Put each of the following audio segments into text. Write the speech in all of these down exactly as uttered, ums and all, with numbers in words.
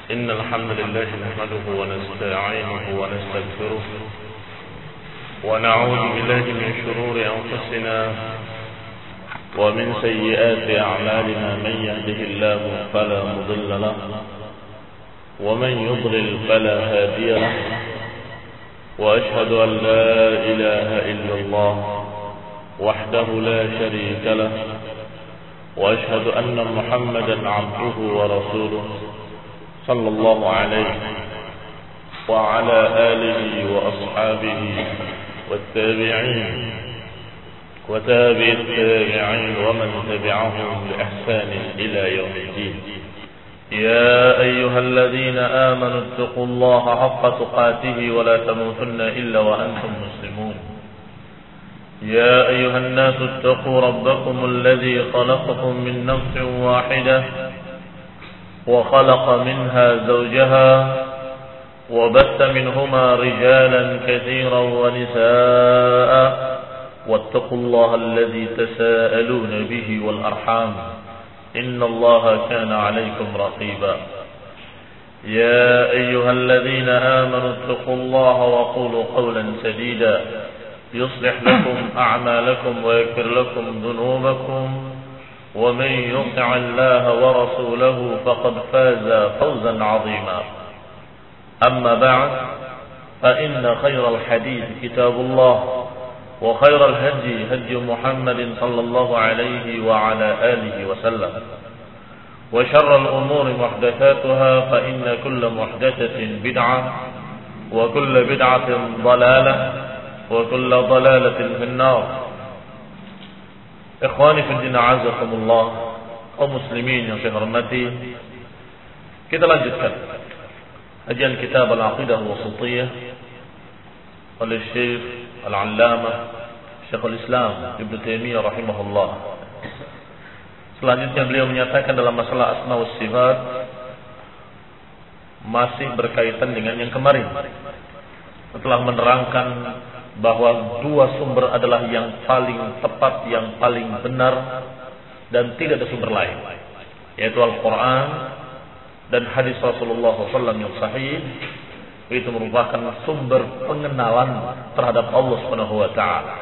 إن الحمد لله نحمده ونستعينه ونستغفره ونعوذ بالله من شرور أنفسنا ومن سيئات أعمالنا. من يهده الله فلا مضل له ومن يضلل فلا هادي له، وأشهد أن لا إله إلا الله وحده لا شريك له، وأشهد أن محمدا عبده ورسوله صلى الله عليه وعلى آله وأصحابه والتابعين وتابع التابعين ومن تبعهم بإحسان إلى يوم الدين. يا أيها الذين آمنوا اتقوا الله حق تقاته ولا تموتن إلا وأنتم مسلمون. يا أيها الناس اتقوا ربكم الذي خلقكم من نفس واحدة وخلق منها زوجها وبث منهما رجالا كثيرا ونساء، واتقوا الله الذي تساءلون به والأرحام إن الله كان عليكم رقيبا. يا أيها الذين آمنوا اتقوا الله وقولوا قولا سديدا يصلح لكم أعمالكم ويغفر لكم ذنوبكم، ومن يطع الله ورسوله فقد فاز فوزا عظيما. أما بعد، فإن خير الحديث كتاب الله، وخير الهدي هدي محمد صلى الله عليه وعلى آله وسلم، وشر الأمور محدثاتها، فإن كل محدثة بدعة، وكل بدعة ضلالة، وكل ضلالة في النار. Ikhwani fi din, a'azakumullah, kaum muslimin yang saya hormati, kita lanjutkan kajian kitab Al-Aqidah Al-Wasithiyah oleh Syekh Al-Allamah Syekhul Islam Ibnu Taimiyah rahimahullah. Selanjutnya beliau menyatakan dalam masalah asma wa sifat masih berkaitan dengan yang kemarin, setelah menerangkan bahwa dua sumber adalah yang paling tepat, yang paling benar, dan tidak ada sumber lain, yaitu Al-Quran dan hadis Rasulullah shallallahu alaihi wasallam yang sahih. Itu merupakan sumber pengenalan terhadap Allah Subhanahu wa taala.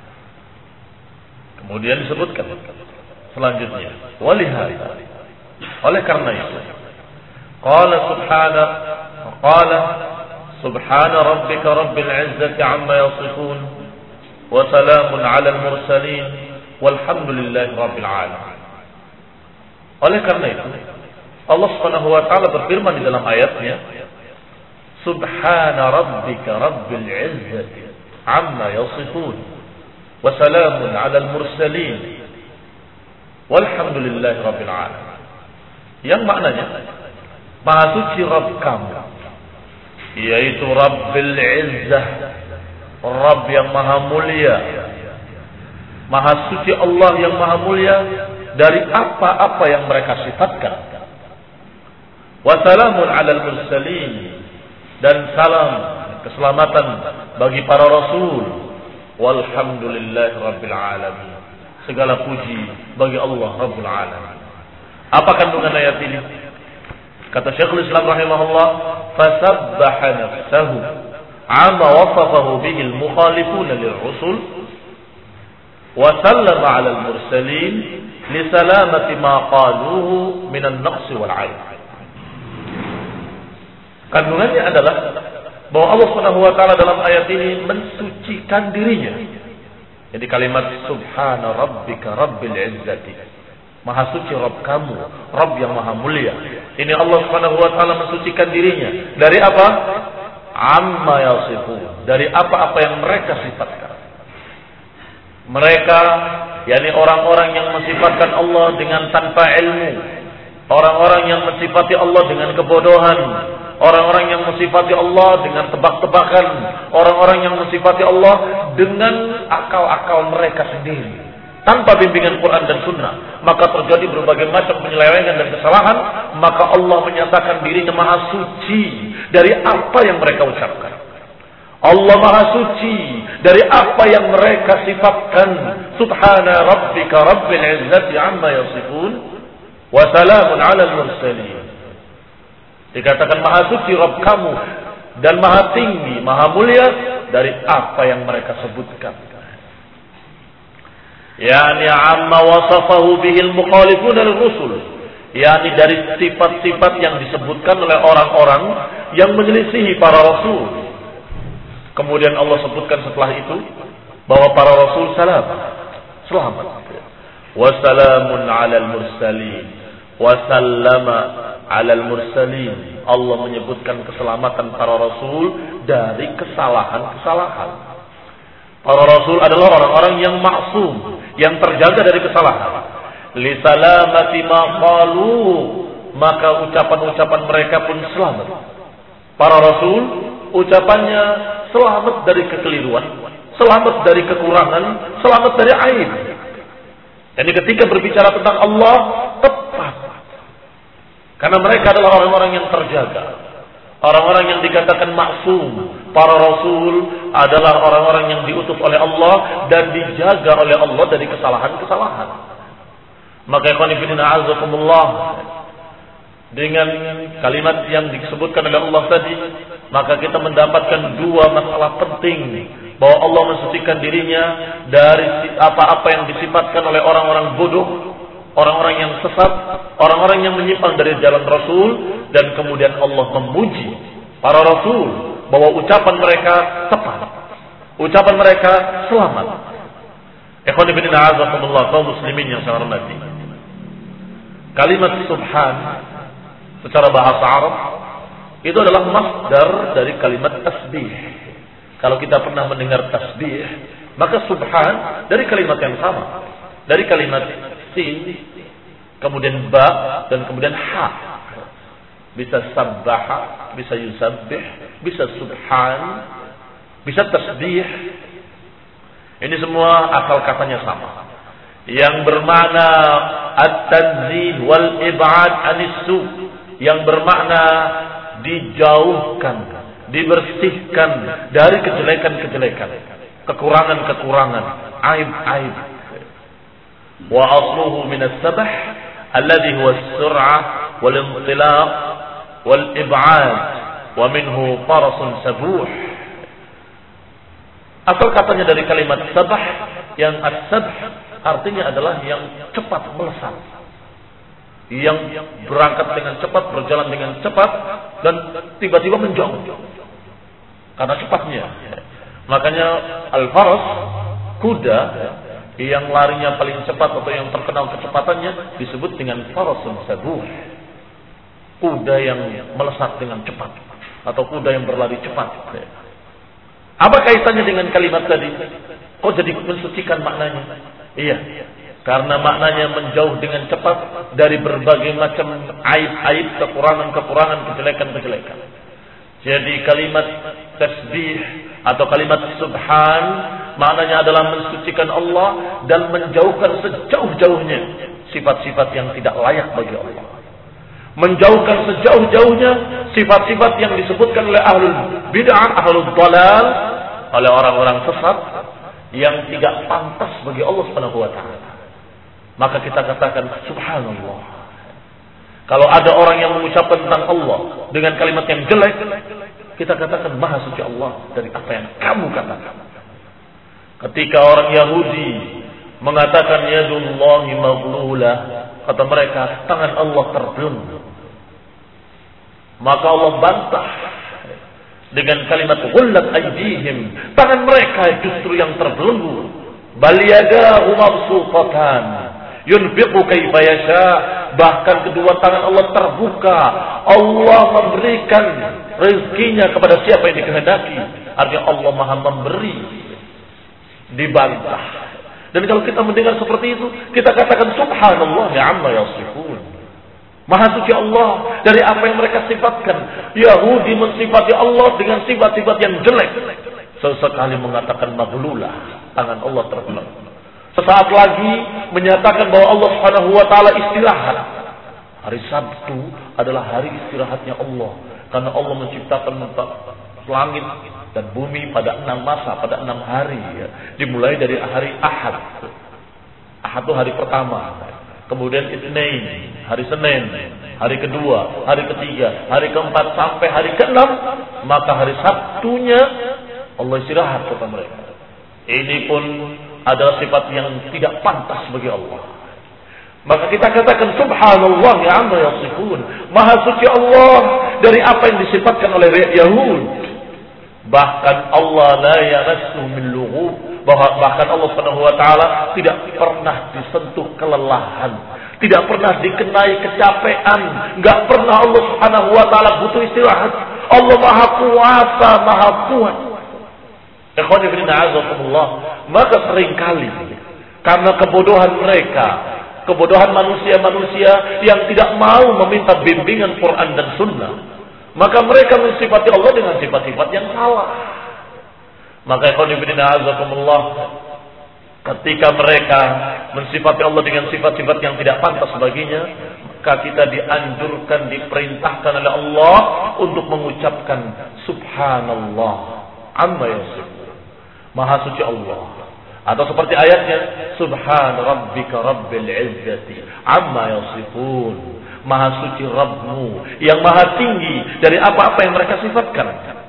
Kemudian disebutkan selanjutnya, walihada, oleh karena itu, qala subhanahu qala subhana rabbika rabbil izzati amma yasifun wa salamun 'alal mursalin walhamdulillahi rabbil alamin. Oleh karena itu, Allah Subhanahu wa taala berfirman di dalam ayatnya, subhana rabbika rabbil izzati amma yasifun wa salamun 'alal mursalin walhamdulillahi rabbil alamin. Yang maknanya, Maha suci Rabb kamu, yaitu Rabbil Izzah, Rabb yang maha mulia, maha suci Allah yang maha mulia dari apa-apa yang mereka sifatkan. Wa salamun 'alal mursalin, dan salam keselamatan bagi para rasul. Walhamdulillahi rabbil alamin, segala puji bagi Allah Rabbul alamin. Apa kandungan ayat ini? Kata Syekhul Islam rahimahullah, fasabbaha nafsahu amma wasafahu bihi al-mukhalifuna lirrusul wa sallama 'ala al-mursalin li salamati ma qaluhu min an-naqs wal 'aib. Kandungannya adalah bahwa Allah Subhanahu wa taala dalam ayat ini mensucikan dirinya. Jadi kalimat subhana rabbika rabbil izzati, Maha suci Rabb kamu, Rabb yang maha mulia. Ini Allah Subhanahu wa taala mensucikan dirinya dari apa? Amma yasifun, dari apa-apa yang mereka sifatkan. Mereka, yakni orang-orang yang mensifatkan Allah dengan tanpa ilmu, orang-orang yang mensifati Allah dengan kebodohan, orang-orang yang mensifati Allah dengan tebak-tebakan, orang-orang yang mensifati Allah dengan akal-akal mereka sendiri, tanpa bimbingan Quran dan Sunnah, maka terjadi berbagai macam penyelewengan dan kesalahan. Maka Allah menyatakan dirinya maha suci dari apa yang mereka ucapkan. Allah maha suci dari apa yang mereka sifatkan. Subhana rabbika rabbil izzati amma yasifun wa salamun 'alal mursalin. Dikatakan maha suci Rabb kamu dan maha tinggi, maha mulia dari apa yang mereka sebutkan. Yani amma wasafahu bihil mukhalifun lirrusul. Yani dari sifat-sifat yang disebutkan oleh orang-orang yang menyelisihi para rasul. Kemudian Allah sebutkan setelah itu bahwa para rasul salam, selamat. Wassalamun 'alal mursalin. Wasallama 'alal mursalin. Allah menyebutkan keselamatan para rasul dari kesalahan-kesalahan. Para rasul adalah orang-orang yang maksum, yang terjaga dari kesalahan. Li salamati ma qalu, maka ucapan-ucapan mereka pun selamat. Para rasul ucapannya selamat dari kekeliruan, selamat dari kekurangan, selamat dari aib. Jadi ketika berbicara tentang Allah tepat. Karena mereka adalah orang-orang yang terjaga. Orang-orang yang dikatakan maksum. Para rasul adalah orang-orang yang diutus oleh Allah dan dijaga oleh Allah dari kesalahan-kesalahan. Maka ikhwan fillah a'azzakumullah, dengan kalimat yang disebutkan oleh Allah tadi, maka kita mendapatkan dua masalah penting. Bahwa Allah mensucikan dirinya dari apa-apa yang disifatkan oleh orang-orang bodoh, orang-orang yang sesat, orang-orang yang menyimpang dari jalan Rasul. Dan kemudian Allah memuji para Rasul bahwa ucapan mereka tepat, ucapan mereka selamat. Ikhwan fillah a'azzakumullah, kaum muslimin yang saya hormati, kalimat subhan secara bahasa Arab itu adalah masdar dari kalimat tasbih. Kalau kita pernah mendengar tasbih, maka subhan dari kalimat yang sama, dari kalimat sin, kemudian ba, dan kemudian ha. Bisa sabbaha, bisa yusabbih, bisa subhan, bisa tasbih. Ini semua asal katanya sama, yang bermakna at-tanzih wal ib'ad anis su, yang bermakna dijauhkan, dibersihkan dari kejelekan-kejelekan, kekurangan-kekurangan, aib-aib. Wa asluhu min as-sabh alladhi huwa as-sur'ah wal intilaq wal ib'ad wa minhu farasun sabuh. Asal katanya dari kalimat sabah, yang as-sabh artinya adalah yang cepat melesat, yang berangkat dengan cepat, berjalan dengan cepat, dan tiba-tiba menjauh karena cepatnya. Makanya al-faras, kuda yang larinya paling cepat atau yang terkenal kecepatannya disebut dengan farasun sabuh, kuda yang melesat dengan cepat atau kuda yang berlari cepat. Apa kaitannya dengan kalimat tadi? Kok jadi mensucikan maknanya? Iya, karena maknanya menjauh dengan cepat dari berbagai macam aib-aib, kekurangan-kekurangan, kejelekan-kejelekan. Jadi kalimat tasbih atau kalimat subhan maknanya adalah mensucikan Allah dan menjauhkan sejauh-jauhnya sifat-sifat yang tidak layak bagi Allah. Menjauhkan sejauh-jauhnya sifat-sifat yang disebutkan oleh ahlul bid'ah, ahlul dhalal, oleh orang-orang sesat yang tidak pantas bagi Allah Subhanahu wa taala. Maka kita katakan subhanallah. Kalau ada orang yang mengucapkan tentang Allah dengan kalimat yang jelek, kita katakan maha suci Allah dari apa yang kamu katakan. Ketika orang Yahudi mengatakan yadullahi maghlulah, kata mereka tangan Allah terbelenggu. Maka Allah bantah dengan kalimat ghullat aydihim, tangan mereka justru yang terbelenggu. Bal yadahu mabsuutatan yunfiqu kaifa yasha, bahkan kedua tangan Allah terbuka. Allah memberikan rezekinya kepada siapa yang dikehendaki. Artinya Allah Maha memberi. Dibantah. Dan kalau kita mendengar seperti itu, kita katakan subhanallah ya amma yasifun. Maha suci Allah dari apa yang mereka sifatkan. Yahudi mensifati Allah dengan sifat-sifat yang jelek. Sesekali mengatakan maghlulah, tangan Allah terbelenggu. Sesaat lagi menyatakan bahwa Allah Subhanahu wa taala istirahat. Hari Sabtu adalah hari istirahatnya Allah, karena Allah menciptakan langit dan bumi pada enam masa, pada enam hari ya. Dimulai dari hari Ahad. Ahad itu hari pertama. kemudian Itsnain, hari Senin, hari kedua, hari ketiga, hari keempat sampai hari keenam, maka hari Sabtunya Allah istirahat kata mereka. Ini pun adalah sifat yang tidak pantas bagi Allah. Maka kita katakan subhanallah ya amma yasifun. Maha suci Allah dari apa yang disifatkan oleh Yahud. Bahkan Allah la yamassu min lughub. Bahkan Allah Subhanahu wa taala tidak pernah disentuh kelelahan, tidak pernah dikenai kecapean, enggak pernah Allah Subhanahu wa taala butuh istirahat. Allah Maha Kuasa, Maha Kuat. Ikhwan fillah a'azakumullah, maka seringkali karena kebodohan mereka, kebodohan manusia-manusia yang tidak mau meminta bimbingan Quran dan Sunnah, maka mereka mensifati Allah dengan sifat-sifat yang salah. Maka ikhwan fillah a'azakumullah, ketika mereka mensifati Allah dengan sifat-sifat yang tidak pantas baginya, maka kita dianjurkan, diperintahkan oleh Allah untuk mengucapkan subhanallah amma yasifun, maha suci Allah. Atau seperti ayatnya, subhan rabbika rabbil izzati amma yasifun, maha suci Rabbmu yang maha tinggi dari apa-apa yang mereka sifatkan.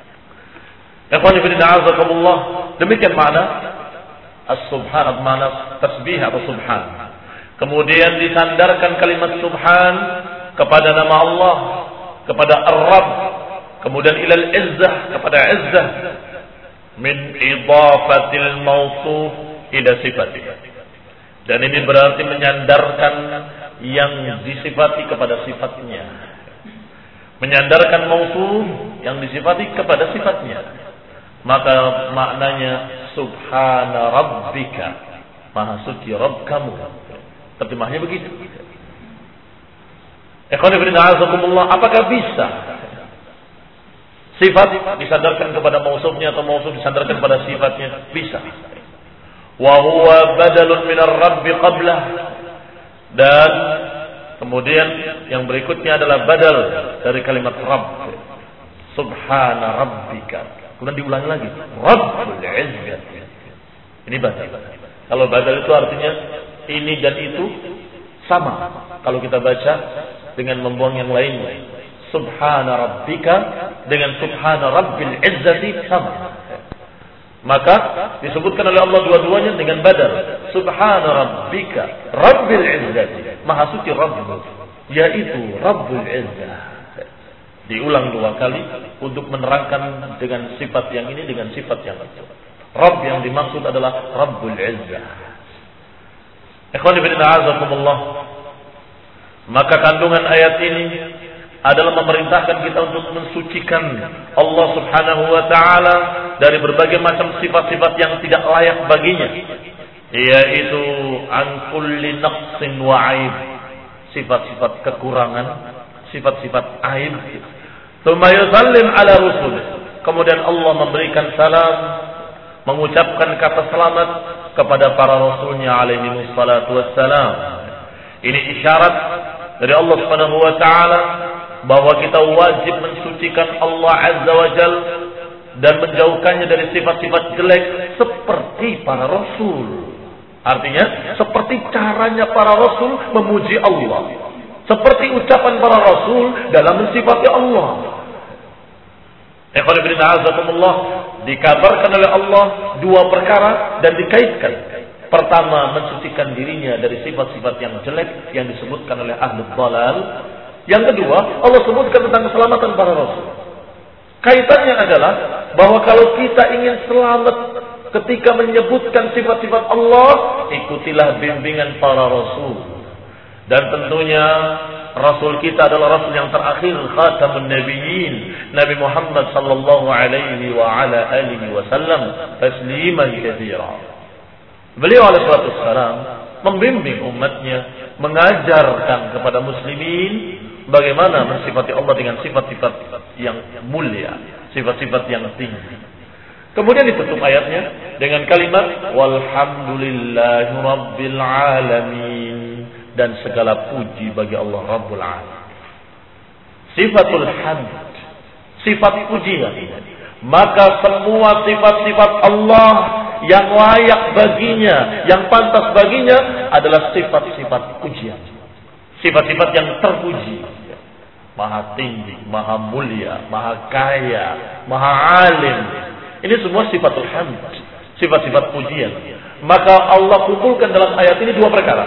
Ikhwan fillah a'azakumullah, demikian makna as-subhan, makna tasbih atau subhan. Kemudian disandarkan kalimat subhan kepada nama Allah, kepada Ar-Rabb, kemudian ilal izzah, kepada izzah, min idafatil mawsuf ila sifatih. Dan ini berarti menyandarkan yang disifati kepada sifatnya, menyandarkan mausuf yang disifati kepada sifatnya. Maka maknanya subhana rabbika, maha suci Rabb kamu. Terjemahnya begitu. Ikhwan fillah a'azakumullah, apakah bisa sifat disandarkan kepada mausufnya atau mausuf disandarkan kepada sifatnya? Bisa. Wa huwa badalun minar rabbi qablah. Dan kemudian yang berikutnya adalah badal dari kalimat Rabb. Subhana rabbika. Kemudian diulangi lagi, Rabbul Izzati. Ini badal. Kalau badal itu artinya ini dan itu sama. Kalau kita baca dengan membuang yang lainnya, Subhana Rabbika dengan Subhana Rabbil Izzati sama. Maka disebutkan oleh Allah dua-duanya dengan badal. Subhana Rabbika Rabbil Izzati, maha suci Rabbmu, yaitu Rabbul Izzah. Diulang dua kali untuk menerangkan dengan sifat yang ini dengan sifat yang itu. Rabb yang dimaksud adalah Rabbul Izzah. Ikhwan fillah a'azakumullah, maka kandungan ayat ini adalah memerintahkan kita untuk mensucikan Allah Subhanahu wa taala dari berbagai macam sifat-sifat yang tidak layak baginya, yaitu an kulli naqsin wa aib, sifat-sifat kekurangan, sifat-sifat aib. Tsumma yusallim ala rusul. Kemudian Allah memberikan salam, mengucapkan kata selamat kepada para rasulnya alaihi wassalatu wassalam. Ini isyarat dari Allah Subhanahu wa taala bahwa kita wajib mensucikan Allah Azza wa Jalla dan menjauhkannya dari sifat-sifat jelek seperti para rasul. Artinya seperti caranya para rasul memuji Allah, seperti ucapan para rasul dalam mensifati Allah. Ikhwan fillah a'azakumullah, dikabarkan oleh Allah dua perkara dan dikaitkan. Pertama, mensucikan dirinya dari sifat-sifat yang jelek yang disebutkan oleh ahlul dhalal. Yang kedua, Allah sebutkan tentang keselamatan para rasul. Kaitannya adalah bahwa kalau kita ingin selamat ketika menyebutkan sifat-sifat Allah, ikutilah bimbingan para rasul. Dan tentunya Rasul kita adalah Rasul yang terakhir, Khatamun Nabiyyin, Nabi Muhammad sallallahu alaihi wa ala alihi wasallam tasliman katsira. Beliau alaihi salatu wassalam membimbing umatnya, mengajarkan kepada muslimin bagaimana mensifati Allah dengan sifat-sifat yang mulia, sifat-sifat yang tinggi. Kemudian ditutup ayatnya dengan kalimat walhamdulillahi rabbil alamin, dan segala puji bagi Allah Rabbul Alamin. Sifatul hamd, sifat pujian. Maka semua sifat-sifat Allah yang layak baginya, yang pantas baginya adalah sifat-sifat pujian. Sifat-sifat yang terpuji. Maha tinggi, maha mulia, maha kaya, maha alim. Ini semua sifatul hamd, sifat-sifat pujian. Maka Allah kumpulkan dalam ayat ini dua perkara.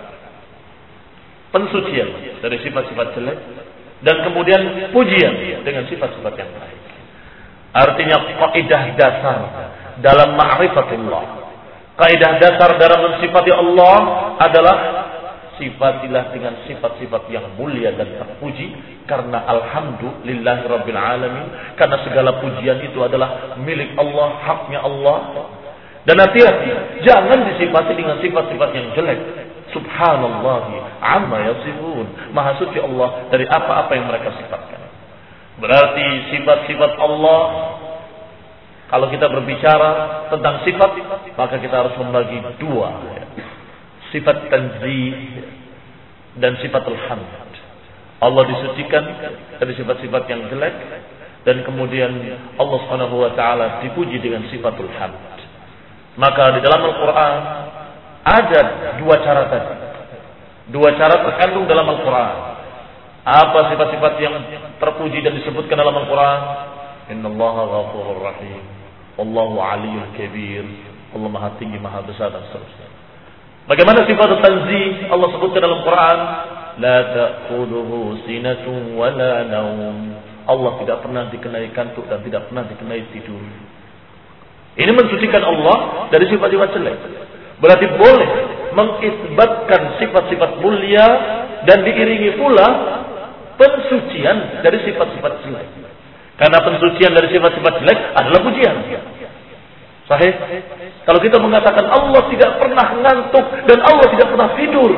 Pensucian dari sifat-sifat jelek dan kemudian pujian dengan sifat-sifat yang baik. Artinya kaidah dasar dalam ma'rifatullah, kaidah dasar dalam mensifati Allah adalah sifatilah dengan sifat-sifat yang mulia dan terpuji, karena alhamdulillahi rabbil alamin, karena segala pujian itu adalah milik Allah, haknya Allah. Dan hati-hati, jangan disifati dengan sifat-sifat yang jelek. Subhanallahi amma yasifun, maha suci Allah dari apa-apa yang mereka sifatkan. Berarti sifat-sifat Allah, kalau kita berbicara tentang sifat, maka kita harus membagi dua, sifat tanzih dan sifatul hamd. Allah disucikan dari sifat-sifat yang jelek, dan kemudian Allah Subhanahu wa taala dipuji dengan sifatul hamd. Maka di dalam Al-Qur'an ada dua cara tadi. Dua cara terkandung dalam Al-Quran. Apa sifat-sifat yang terpuji dan disebutkan dalam Al-Quran? Innallaha ghafurur rahim, Wallahu aliyyul kabir, Allah maha tinggi, maha besar, dan seterusnya. Bagaimana sifat tanzih Allah sebutkan dalam Quran? La ta'khudhuhu sinatun wa la naum. Allah tidak pernah dikenai kantuk dan tidak pernah dikenai tidur. Ini mensucikan Allah dari sifat-sifat jelek. Berarti boleh mengisbatkan sifat-sifat mulia dan diiringi pula pensucian dari sifat-sifat jelek. Karena pensucian dari sifat-sifat jelek adalah pujian. Sahih? Kalau kita mengatakan Allah tidak pernah ngantuk dan Allah tidak pernah tidur,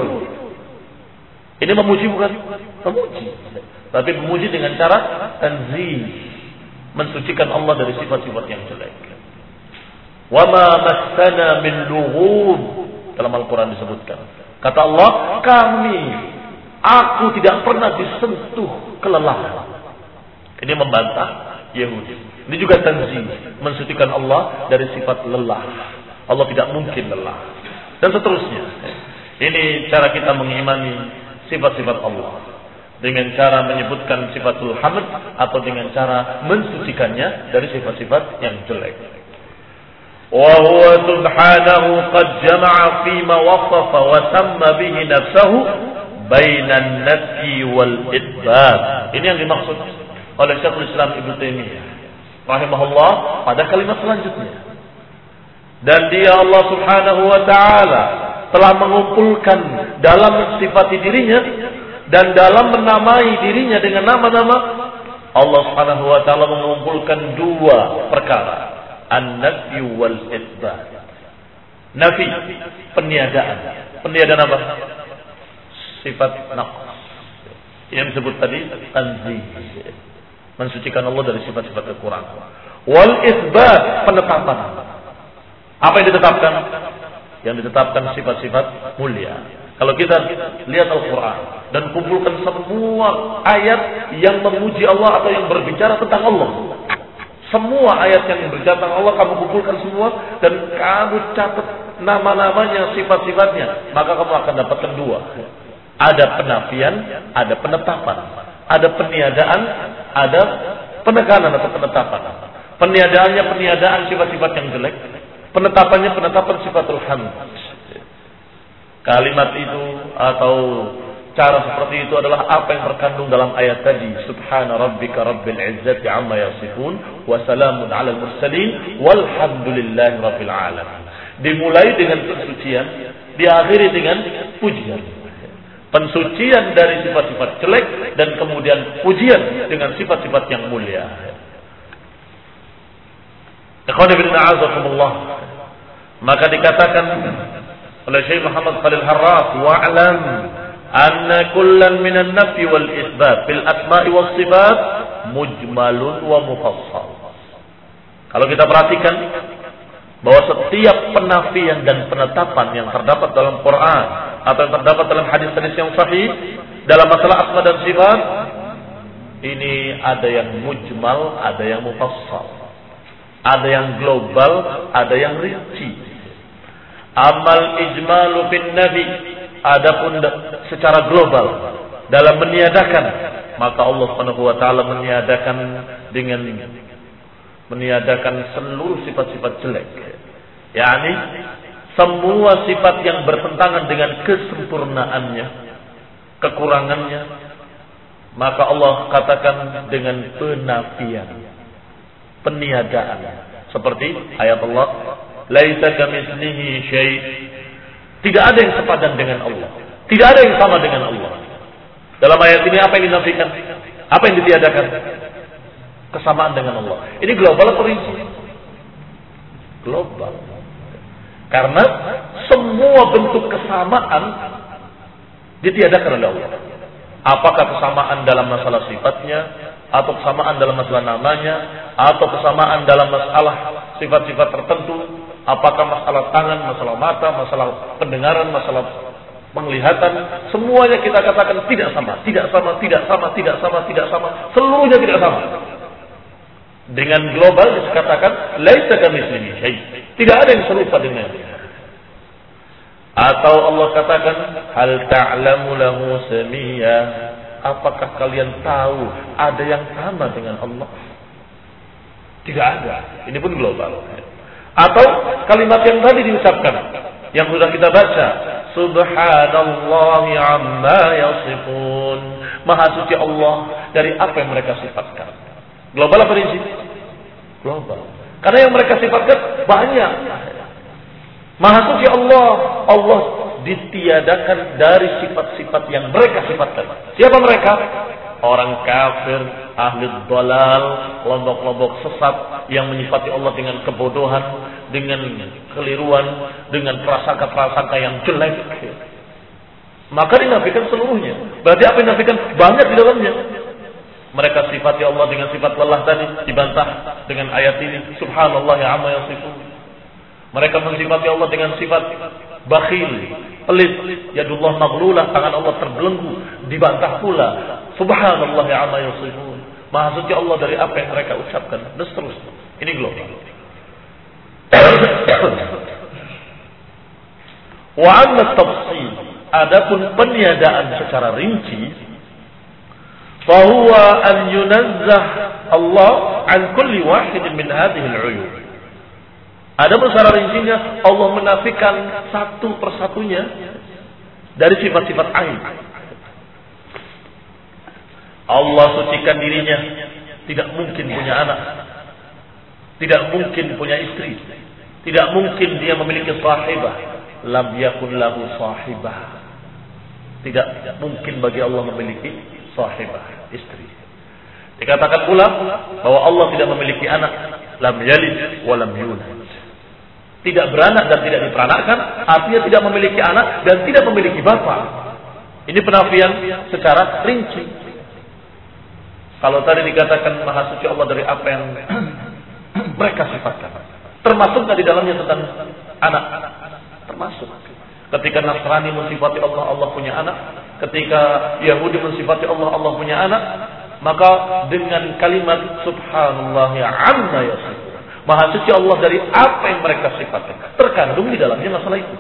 ini memuji bukan? Memuji. Tapi memuji dengan cara tanzih, mensucikan Allah dari sifat-sifat yang jelek. Wa ma massana min lughub, dalam Al-Quran disebutkan. Kata Allah, kami, aku tidak pernah disentuh kelelahan. Ini membantah Yahudi. Ini juga tanzih, mensucikan Allah dari sifat lelah. Allah tidak mungkin lelah. Dan seterusnya. Ini cara kita mengimani sifat-sifat Allah. Dengan cara menyebutkan sifatul hamd atau dengan cara mensucikannya dari sifat-sifat yang jelek. وهو سبحانه قد جمع فيما وصف وسمى به نفسه بين النفي والإثبات. Ini yang dimaksud oleh Syekhul Islam Ibnu Taimiyah rahimahullah pada kalimat selanjutnya. Dan dia Allah Subhanahu wa taala telah mengumpulkan dalam sifati dirinya dan dalam menamai dirinya dengan nama-nama. Allah Subhanahu wa taala mengumpulkan dua perkara, an-nafy wal itsbat. Nafi, peniadaan. Peniadaan apa? Sifat naqs. Yang disebut tadi tanzih, mensucikan Allah dari sifat-sifat kekurangan. Wal itsbat, penetapan. Apa yang ditetapkan? Yang ditetapkan sifat-sifat mulia. Kalau kita lihat Al-Quran dan kumpulkan semua ayat yang memuji Allah atau yang berbicara tentang Allah, semua ayat yang berbicara tentang Allah kamu kumpulkan semua dan kamu catat nama-namanya, sifat-sifatnya, maka kamu akan dapatkan dua. Ada penafian, ada penetapan. Ada peniadaan, ada penekanan atau penetapan. Peniadaannya peniadaan sifat-sifat yang jelek, penetapannya penetapan sifatul hamd. Kalimat itu atau cara seperti itu adalah apa yang terkandung dalam ayat tadi. Subhana rabbika rabbil izzati amma yasifun wa salamun alal mursalin walhamdulillahi rabbil alamin. Dimulai dengan pensucian, diakhiri dengan pujian. Pensucian dari sifat-sifat jelek dan kemudian pujian dengan sifat-sifat yang mulia. Ikhwan fillah a'azakumullah. Maka dikatakan oleh Syekh Muhammad Khalil Harras, wa'lam anna kullan minan nafi wal isbat fil asma'i was sifat mujmalun wa mufassal. Kalau kita perhatikan bahwa setiap penafian dan penetapan yang terdapat dalam Quran atau yang terdapat dalam hadis-hadis yang sahih dalam masalah asma dan sifat, ini ada yang mujmal, ada yang mufassal. Ada yang global, ada yang rinci. Amal ijmalu bin nabi, adapun secara global dalam meniadakan, maka Allah Subhanahu wa taala meniadakan dengan meniadakan seluruh sifat-sifat jelek. yakni semua sifat yang bertentangan dengan kesempurnaannya, kekurangannya, maka Allah katakan dengan penafian, peniadaan. Seperti ayat Allah, laisa kamitslihi syai'. Tidak ada yang sepadan dengan Allah. Tidak ada yang sama dengan Allah. Dalam ayat ini apa yang dinafikan? Apa yang ditiadakan? Kesamaan dengan Allah. Ini global atau rinci? Global. Karena semua bentuk kesamaan ditiadakan oleh Allah. Apakah kesamaan dalam masalah sifatnya, atau kesamaan dalam masalah namanya, atau kesamaan dalam masalah sifat-sifat tertentu, apakah masalah tangan, masalah mata, masalah pendengaran, masalah penglihatan, semuanya kita katakan tidak sama, tidak sama, tidak sama, tidak sama, tidak sama, seluruhnya tidak sama. Dengan global dikatakan laisa kamitslihi syai', tidak ada yang serupa dengannya. Atau Allah katakan hal ta'lamu lahu samiyya, apakah kalian tahu ada yang sama dengan Allah? Tidak ada. Ini pun global. Atau kalimat yang tadi diucapkan, yang sudah kita baca, subhanallahi amma yasifun, maha suci Allah dari apa yang mereka sifatkan. Global apa rinci? Global. Karena yang mereka sifatkan banyak. Maha suci Allah, Allah ditiadakan dari sifat-sifat yang mereka sifatkan. Siapa mereka? Orang kafir, ahli dhalal, kelompok-kelompok sesat yang menyifati Allah dengan kebodohan, dengan keliruan, dengan prasangka-prasangka yang jelek. Maka dinafikan seluruhnya. Berarti apa yang dinafikan? Banyak di dalamnya. Mereka sifati Allah dengan sifat lelah tadi, dibantah dengan ayat ini, subhanallah ya amma yasifun. Mereka mensifati Allah dengan sifat bakhil, pelit, yadullah maghlulah, tangan Allah terbelenggu, dibantah pula, subhanallah ya amma yasifun. Maha suci Allah dari apa yang mereka ucapkan, dan seterusnya. Ini global. Wa amma tafsil, adapun peniadaan secara rinci, fahuwa an yunazzah Allah an kulli wahidin min hadhihi al-uyub. Ada secara rincinya Allah menafikan satu persatunya dari sifat-sifat aib. Allah sucikan dirinya, tidak mungkin punya anak, tidak mungkin punya istri, tidak mungkin dia memiliki sahibah. Lam yakun lahu sahibah. Tidak mungkin bagi Allah memiliki sahibah, istri. Dikatakan pula bahwa Allah tidak memiliki anak, lam yalid wa lam yulad. Tidak beranak dan tidak diperanakkan, artinya tidak memiliki anak dan tidak memiliki bapa. Ini penafian secara rinci. Kalau tadi dikatakan maha suci Allah dari apa yang mereka sifatkan, termasuk di dalamnya tentang anak, termasuk. Ketika Nasrani mensifati Allah, Allah punya anak. Ketika Yahudi mensifati Allah, Allah punya anak. Maka dengan kalimat subhanallah ya amma yasifun, maha suci Allah dari apa yang mereka sifatkan, terkandung di dalamnya masalah itu.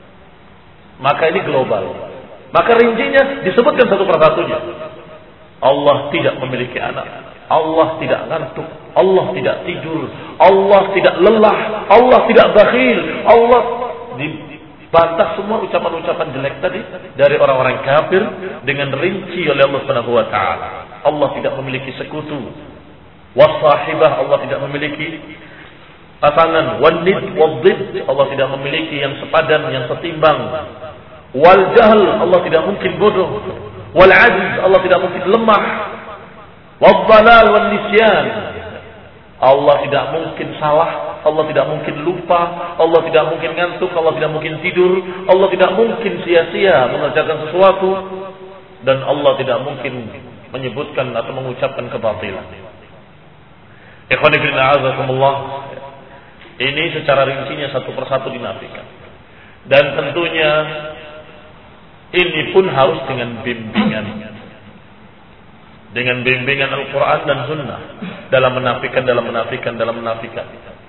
Maka ini global. Maka rincinya disebutkan satu persatunya. Allah tidak memiliki anak, Allah tidak ngantuk, Allah tidak tidur, Allah tidak lelah, Allah tidak bakhil. Allah dibantah semua ucapan-ucapan jelek tadi dari orang-orang kafir dengan rinci oleh Allah Subhanahu wa taala. Allah tidak memiliki sekutu. Wasahibah, Allah tidak memiliki pasangan. Walid wadid, Allah tidak memiliki yang sepadan, yang setimbang. Wal jahl, Allah tidak mungkin bodoh. Wal ajiz, Allah tidak mungkin lemah. Wal dhalal wal nisyan, Allah tidak mungkin salah, Allah tidak mungkin lupa, Allah tidak mungkin ngantuk, Allah tidak mungkin tidur, Allah tidak mungkin sia-sia mengerjakan sesuatu, dan Allah tidak mungkin menyebutkan atau mengucapkan kebatilan. Ikhwan fillah azakumullah, ini secara rincinya satu persatu dinafikan. Dan tentunya ini pun harus dengan bimbingan, dengan bimbingan Al-Quran dan Sunnah dalam menafikan, dalam menafikan, dalam menafikan.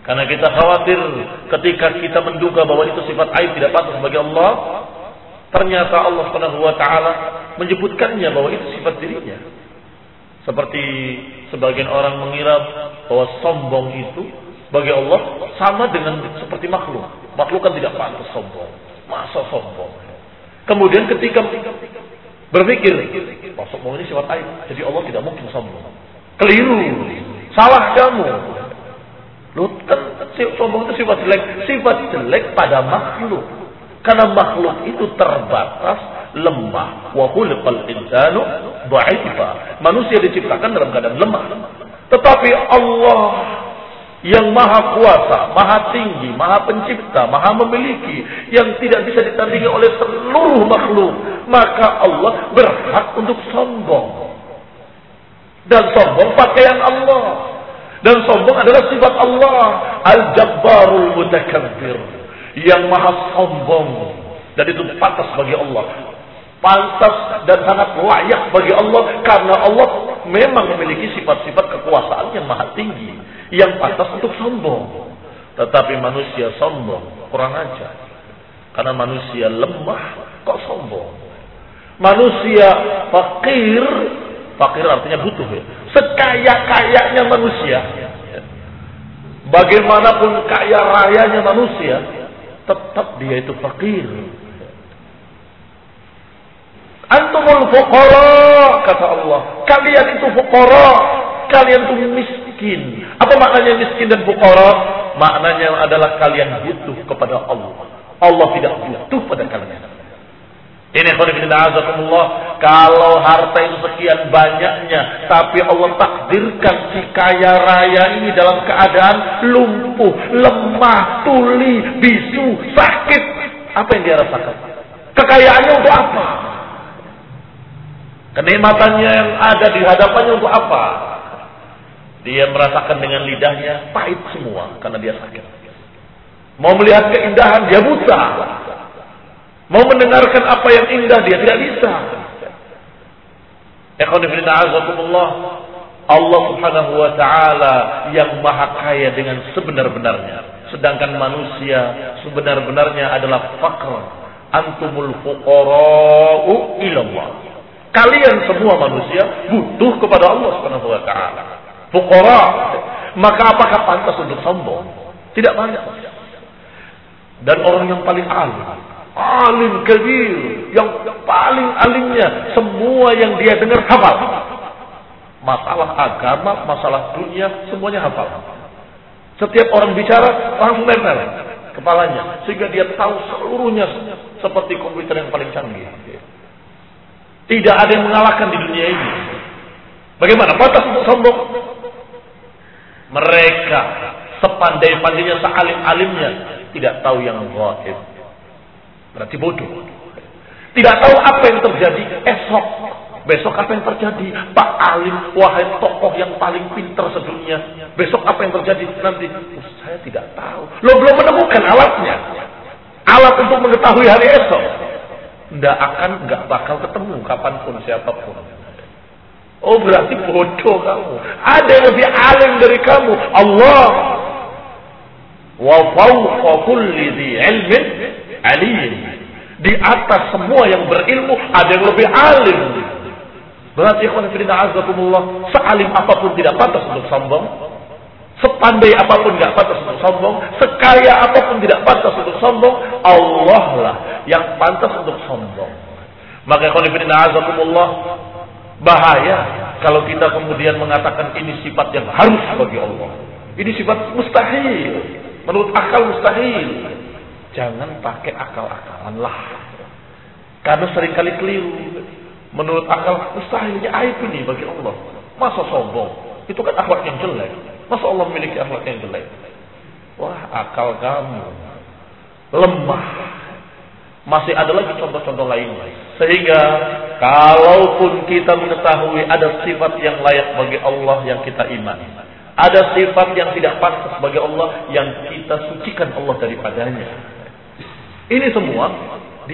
Karena kita khawatir ketika kita menduga bahwa itu sifat aib tidak pantas bagi Allah, ternyata Allah Subhanahu wa taala menyebutkannya bahwa itu sifat dirinya. Seperti sebagian orang mengira bahwa sombong itu bagi Allah sama dengan seperti makhluk. Makhluk kan tidak pantas sombong. Masa sombong? Kemudian ketika berpikir, oh, sombong ini sifat aib, jadi Allah tidak mungkin sombong. Keliru, salah kamu. Lu kan sombong itu sifat jelek, sifat jelek pada makhluk. Karena makhluk itu terbatas, lemah. Wa khuliqal insanu dha'ifa. Manusia diciptakan dalam keadaan lemah. Tetapi Allah yang maha kuasa, maha tinggi, maha pencipta, maha memiliki, yang tidak bisa ditandingi oleh seluruh makhluk, maka Allah berhak untuk sombong. Dan sombong pakaian Allah. Dan sombong adalah sifat Allah, Al-Jabbarul Mutakabbir, yang maha sombong. Dan itu pantas bagi Allah, pantas dan sangat layak bagi Allah, karena Allah memang memiliki sifat-sifat kekuasaan yang maha tinggi, yang pantas untuk sombong. Tetapi manusia sombong, kurang ajar. Karena manusia lemah, kok sombong? Manusia fakir, fakir artinya butuh ya. Sekaya-kayanya manusia, bagaimanapun kaya rayanya manusia, tetap dia itu fakir. Antumul fuqara, kata Allah. Kalian itu fuqara, kalian itu miskin. Apa maknanya miskin dan fuqara? Maknanya adalah kalian butuh kepada Allah. Allah tidak butuh pada kalian. Ini khairullahazakumullah. Kalau harta itu sekian banyaknya, tapi Allah takdirkan si kaya raya ini dalam keadaan lumpuh, lemah, tuli, bisu, sakit, apa yang dia rasakan? Kekayaannya untuk apa? Kenikmatannya yang ada di hadapannya untuk apa? Dia merasakan dengan lidahnya pahit semua karena dia sakit. Mau melihat keindahan dia buta. Mau mendengarkan apa yang indah dia tidak bisa. Allah Subhanahu wa taala yang maha kaya dengan sebenar-benarnya, sedangkan manusia sebenar-benarnya adalah faqr. Antumul fuqara'u ilallah. Kalian semua manusia butuh kepada Allah Subhanahu wa taala. Fuqara. Maka apakah pantas untuk sombong? Tidak banyak. Dan orang yang paling alim, alim kabir, yang paling alimnya, semua yang dia dengar hafal. Masalah agama, masalah dunia, semuanya hafal. Setiap orang bicara langsung nempel kepalanya, sehingga dia tahu seluruhnya seperti komputer yang paling canggih. Tidak ada yang mengalahkan di dunia ini. Bagaimana? Pantas untuk sombong? Mereka sepandai-pandainya, sealim-alimnya, tidak tahu yang gaib. Berarti bodoh. Tidak tahu apa yang terjadi esok. Besok apa yang terjadi? Pak alim, wahai tokoh yang paling pintar sedunia. Besok apa yang terjadi nanti? Oh, saya tidak tahu. Lo belum menemukan alatnya. Alat untuk mengetahui hari esok. Tidak akan, nggak bakal ketemu kapanpun siapapun. Oh berarti bodoh kamu. Ada yang lebih alim dari kamu, Allah. Wa fawqa kulli dhi ilmin alim. Di atas semua yang berilmu ada yang lebih alim. Berarti ikhwan fillah azakumullah, sealim apapun tidak pantas untuk sombong. Sepandai apapun tidak pantas untuk sombong. Sekaya apapun tidak pantas untuk sombong. Allah lah yang pantas untuk sombong. Maka ikhwan fillah azakumullah, bahaya kalau kita kemudian mengatakan ini sifat yang harus bagi Allah. Ini sifat mustahil. Menurut akal mustahil. Jangan pakai akal-akalan lah. Karena seringkali keliru. Menurut akal mustahilnya aib ini bagi Allah. Masa sombong? Itu kan akhlak yang jelek. Masa Allah memiliki akhlak yang jelek? Wah, akal kamu lemah. Masih ada lagi contoh-contoh lainnya. Sehingga kalaupun kita mengetahui ada sifat yang layak bagi Allah yang kita imani, ada sifat yang tidak pantas bagi Allah yang kita sucikan Allah daripadanya. Ini semua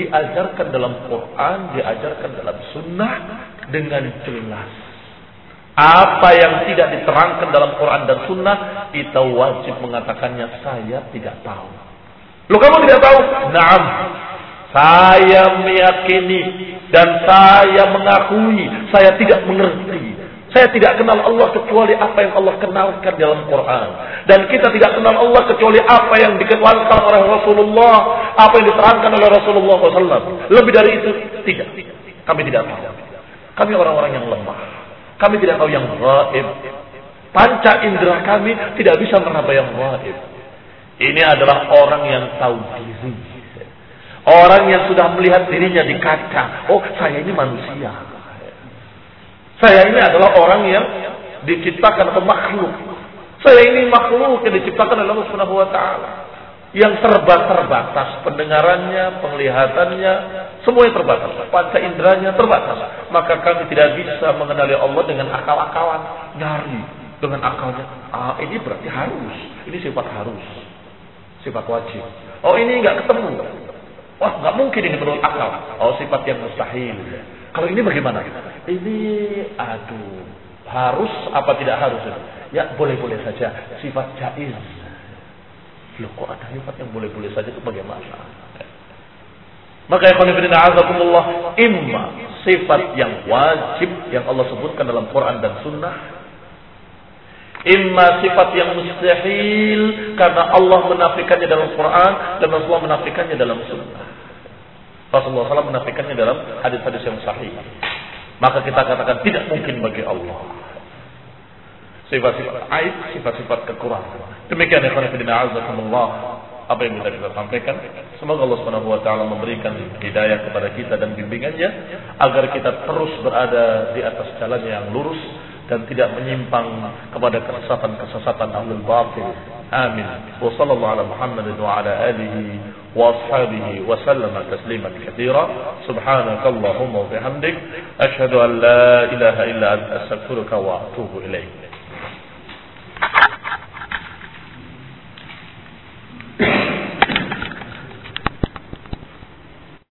diajarkan dalam Quran, diajarkan dalam Sunnah dengan jelas. Apa yang tidak diterangkan dalam Quran dan Sunnah, kita wajib mengatakannya saya tidak tahu. Loh, kamu tidak tahu? Naam. Saya meyakini dan saya mengakui saya tidak mengerti. Saya tidak kenal Allah kecuali apa yang Allah kenalkan dalam Quran. Dan kita tidak kenal Allah kecuali apa yang dikeluarkan oleh Rasulullah, apa yang diterangkan oleh Rasulullah shallallahu alaihi wasallam. Lebih dari itu tidak. Kami tidak tahu. Kami orang-orang yang lemah. Kami tidak tahu yang gaib. Panca indera kami tidak bisa meraba yang gaib. Ini adalah orang yang tahu diri. Orang yang sudah melihat dirinya di kaca. Oh, saya ini manusia. Saya ini adalah orang yang diciptakan atau makhluk. Saya ini makhluk yang diciptakan oleh Allah Subhanahu wa taala. Yang serba terbatas, pendengarannya, penglihatannya, semuanya terbatas. Panca inderanya terbatas. Maka kami tidak bisa mengenali Allah dengan akal-akalan, nyari dengan akalnya. Ah, ini berarti harus. Ini sifat harus, sifat wajib. Oh, ini nggak ketemu. Wah, nggak mungkin ini menurut akal. Oh, sifat yang mustahil. Kalau ini bagaimana? Ini, aduh, harus apa tidak harus? Ya, boleh-boleh saja. Sifat jaiz. Loh, kok ada sifat yang boleh-boleh saja, itu bagaimana? Maka ya khonifidina azakumullah, imma sifat yang wajib yang Allah sebutkan dalam Quran dan Sunnah, imma sifat yang mustahil karena Allah menafikannya dalam Quran dan Rasulullah menafikannya dalam Sunnah. Rasulullah shallallahu alaihi wasallam menafikannya dalam hadis-hadis yang sahih. Maka kita katakan tidak mungkin bagi Allah sifat-sifat aib, sifat-sifat kekurangan. Demikian ikhwan fillah azakumullah apa yang bisa kita sampaikan. Semoga Allah Subhanahu wa taala memberikan hidayah kepada kita dan bimbingannya agar kita terus berada di atas jalan yang lurus dan tidak menyimpang kepada kesesatan-kesesatan ahlul batil. Amin. Wa sallallahu ala Muhammadin wa ala alihi wa ashabihi wa sallama tasliman katsira. Subhanakallahumma wa bihamdik asyhadu an la ilaha illa anta astaghfiruka wa atubu ilaik.